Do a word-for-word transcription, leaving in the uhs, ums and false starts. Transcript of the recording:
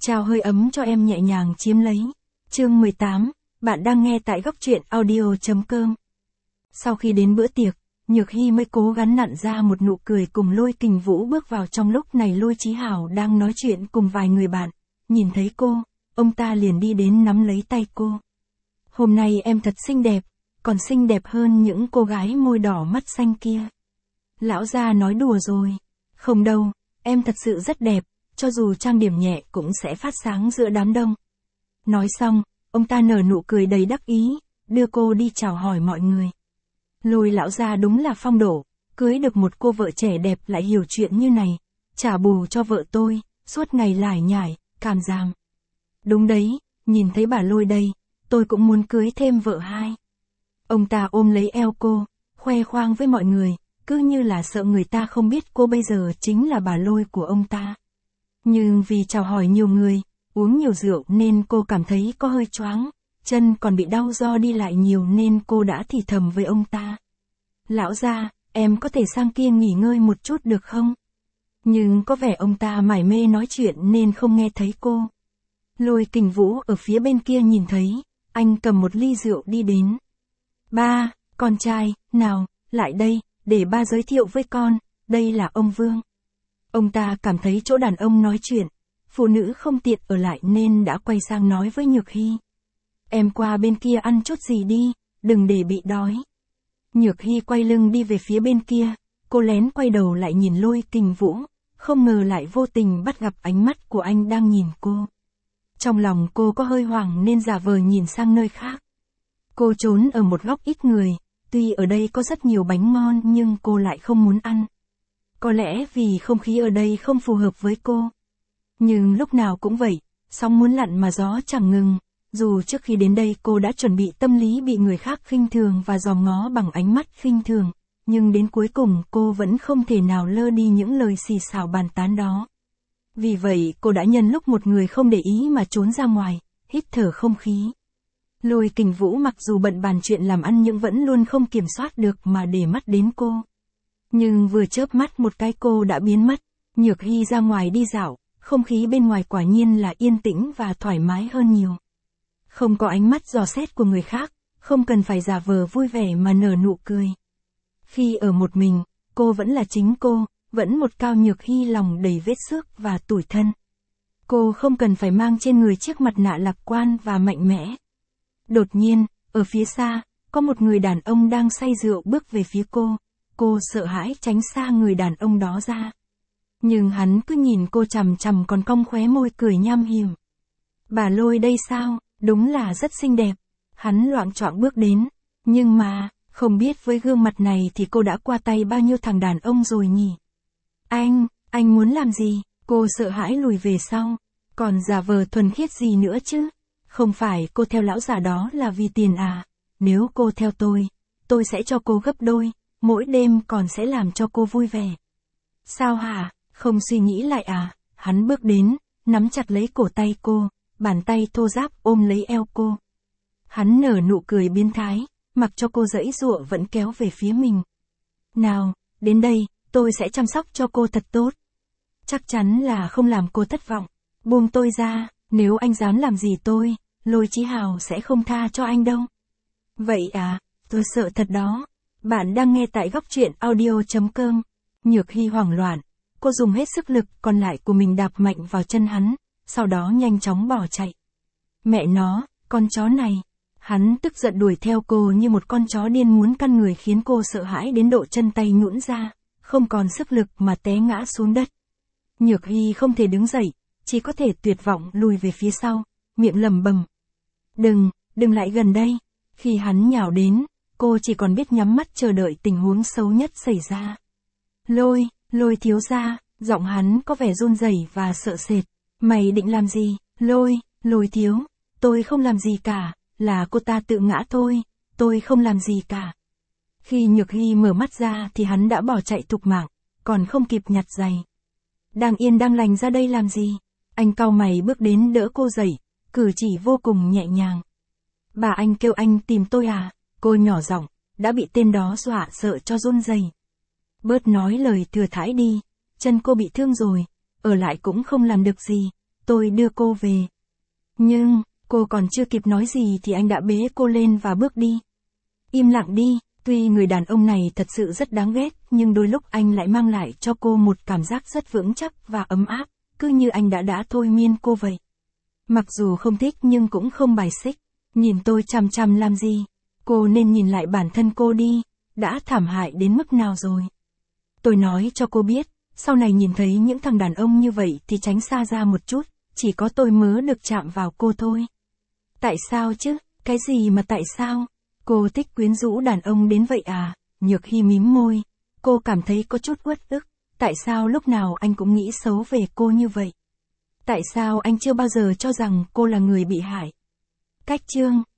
Trao hơi ấm cho em nhẹ nhàng chiếm lấy. Chương mười tám, bạn đang nghe tại góc truyện audio chấm com. Sau khi đến bữa tiệc, Nhược Hy mới cố gắng nặn ra một nụ cười cùng Lôi Kình Vũ bước vào. Trong lúc này Lôi Chí Hảo đang nói chuyện cùng vài người bạn, nhìn thấy cô, ông ta liền đi đến nắm lấy tay cô. Hôm nay em thật xinh đẹp, còn xinh đẹp hơn những cô gái môi đỏ mắt xanh kia. Lão gia nói đùa rồi. Không đâu, em thật sự rất đẹp, cho dù trang điểm nhẹ cũng sẽ phát sáng giữa đám đông. Nói xong, ông ta nở nụ cười đầy đắc ý, đưa cô đi chào hỏi mọi người. Lôi lão gia đúng là phong độ, cưới được một cô vợ trẻ đẹp lại hiểu chuyện như này, trả bù cho vợ tôi, suốt ngày lải nhải, càm ràm. Đúng đấy, nhìn thấy bà Lôi đây, tôi cũng muốn cưới thêm vợ hai. Ông ta ôm lấy eo cô, khoe khoang với mọi người, cứ như là sợ người ta không biết cô bây giờ chính là bà Lôi của ông ta. Nhưng vì chào hỏi nhiều người, uống nhiều rượu nên cô cảm thấy có hơi choáng, chân còn bị đau do đi lại nhiều nên cô đã thì thầm với ông ta. Lão gia, em có thể sang kia nghỉ ngơi một chút được không? Nhưng có vẻ ông ta mải mê nói chuyện nên không nghe thấy cô. Lôi Kình Vũ ở phía bên kia nhìn thấy, anh cầm một ly rượu đi đến. Ba, con trai, nào, lại đây, để ba giới thiệu với con, đây là ông Vương. Ông ta cảm thấy chỗ đàn ông nói chuyện, phụ nữ không tiện ở lại nên đã quay sang nói với Nhược Hy. Em qua bên kia ăn chút gì đi, đừng để bị đói. Nhược Hy quay lưng đi về phía bên kia, cô lén quay đầu lại nhìn Lôi Kình Vũ, không ngờ lại vô tình bắt gặp ánh mắt của anh đang nhìn cô. Trong lòng cô có hơi hoảng nên giả vờ nhìn sang nơi khác. Cô trốn ở một góc ít người, tuy ở đây có rất nhiều bánh ngon nhưng cô lại không muốn ăn. Có lẽ vì không khí ở đây không phù hợp với cô. Nhưng lúc nào cũng vậy, sóng muốn lặn mà gió chẳng ngừng. Dù trước khi đến đây cô đã chuẩn bị tâm lý bị người khác khinh thường và dòm ngó bằng ánh mắt khinh thường, nhưng đến cuối cùng cô vẫn không thể nào lơ đi những lời xì xào bàn tán đó. Vì vậy cô đã nhân lúc một người không để ý mà trốn ra ngoài, hít thở không khí. Lôi Kình Vũ mặc dù bận bàn chuyện làm ăn nhưng vẫn luôn không kiểm soát được mà để mắt đến cô. Nhưng vừa chớp mắt một cái cô đã biến mất. Nhược Hy ra ngoài đi dạo, không khí bên ngoài quả nhiên là yên tĩnh và thoải mái hơn nhiều. Không có ánh mắt dò xét của người khác, không cần phải giả vờ vui vẻ mà nở nụ cười. Khi ở một mình, cô vẫn là chính cô, vẫn một Cao Nhược Hy lòng đầy vết xước và tủi thân. Cô không cần phải mang trên người chiếc mặt nạ lạc quan và mạnh mẽ. Đột nhiên, ở phía xa, có một người đàn ông đang say rượu bước về phía cô. Cô sợ hãi tránh xa người đàn ông đó ra. Nhưng hắn cứ nhìn cô chằm chằm còn cong khóe môi cười nham hiểm. Bà Lôi đây sao, đúng là rất xinh đẹp. Hắn loạng choạng bước đến. Nhưng mà, không biết với gương mặt này thì cô đã qua tay bao nhiêu thằng đàn ông rồi nhỉ? Anh, anh muốn làm gì? Cô sợ hãi lùi về sau. Còn giả vờ thuần khiết gì nữa chứ? Không phải cô theo lão già đó là vì tiền à? Nếu cô theo tôi, tôi sẽ cho cô gấp đôi, mỗi đêm còn sẽ làm cho cô vui vẻ. Sao hả? Không suy nghĩ lại à? Hắn bước đến, nắm chặt lấy cổ tay cô, bàn tay thô ráp ôm lấy eo cô. Hắn nở nụ cười biến thái, mặc cho cô giãy giụa vẫn kéo về phía mình. Nào, đến đây, tôi sẽ chăm sóc cho cô thật tốt. Chắc chắn là không làm cô thất vọng. Buông tôi ra, nếu anh dám làm gì tôi, Lôi Chí Hào sẽ không tha cho anh đâu. Vậy à, tôi sợ thật đó. Bạn đang nghe tại góc truyện audio chấm com. Nhược Hy hoảng loạn, cô dùng hết sức lực còn lại của mình đạp mạnh vào chân hắn, sau đó nhanh chóng bỏ chạy. Mẹ nó, con chó này. Hắn tức giận đuổi theo cô như một con chó điên muốn căn người khiến cô sợ hãi đến độ chân tay nhũn ra, không còn sức lực mà té ngã xuống đất. Nhược Hy không thể đứng dậy, chỉ có thể tuyệt vọng lùi về phía sau, miệng lẩm bẩm. Đừng, đừng lại gần đây. Khi hắn nhào đến, cô chỉ còn biết nhắm mắt chờ đợi tình huống xấu nhất xảy ra. Lôi, Lôi thiếu gia, giọng hắn có vẻ run rẩy và sợ sệt. Mày định làm gì? Lôi, Lôi thiếu, tôi không làm gì cả, là cô ta tự ngã thôi, tôi không làm gì cả. Khi Nhược Hy mở mắt ra thì hắn đã bỏ chạy thục mạng, còn không kịp nhặt giày. Đang yên đang lành ra đây làm gì? Anh cau mày bước đến đỡ cô dậy, cử chỉ vô cùng nhẹ nhàng. Bà anh kêu anh tìm tôi à? Cô nhỏ giọng, đã bị tên đó dọa sợ cho run rẩy. Bớt nói lời thừa thãi đi, chân cô bị thương rồi, ở lại cũng không làm được gì, tôi đưa cô về. Nhưng, cô còn chưa kịp nói gì thì anh đã bế cô lên và bước đi. Im lặng đi, tuy người đàn ông này thật sự rất đáng ghét, nhưng đôi lúc anh lại mang lại cho cô một cảm giác rất vững chắc và ấm áp, cứ như anh đã đã thôi miên cô vậy. Mặc dù không thích nhưng cũng không bài xích. Nhìn tôi chằm chằm làm gì? Cô nên nhìn lại bản thân cô đi, đã thảm hại đến mức nào rồi. Tôi nói cho cô biết, sau này nhìn thấy những thằng đàn ông như vậy thì tránh xa ra một chút, chỉ có tôi mới được chạm vào cô thôi. Tại sao chứ? Cái gì mà tại sao? Cô thích quyến rũ đàn ông đến vậy à? Nhược Hy mím môi. Cô cảm thấy có chút uất ức. Tại sao lúc nào anh cũng nghĩ xấu về cô như vậy? Tại sao anh chưa bao giờ cho rằng cô là người bị hại? Cách chương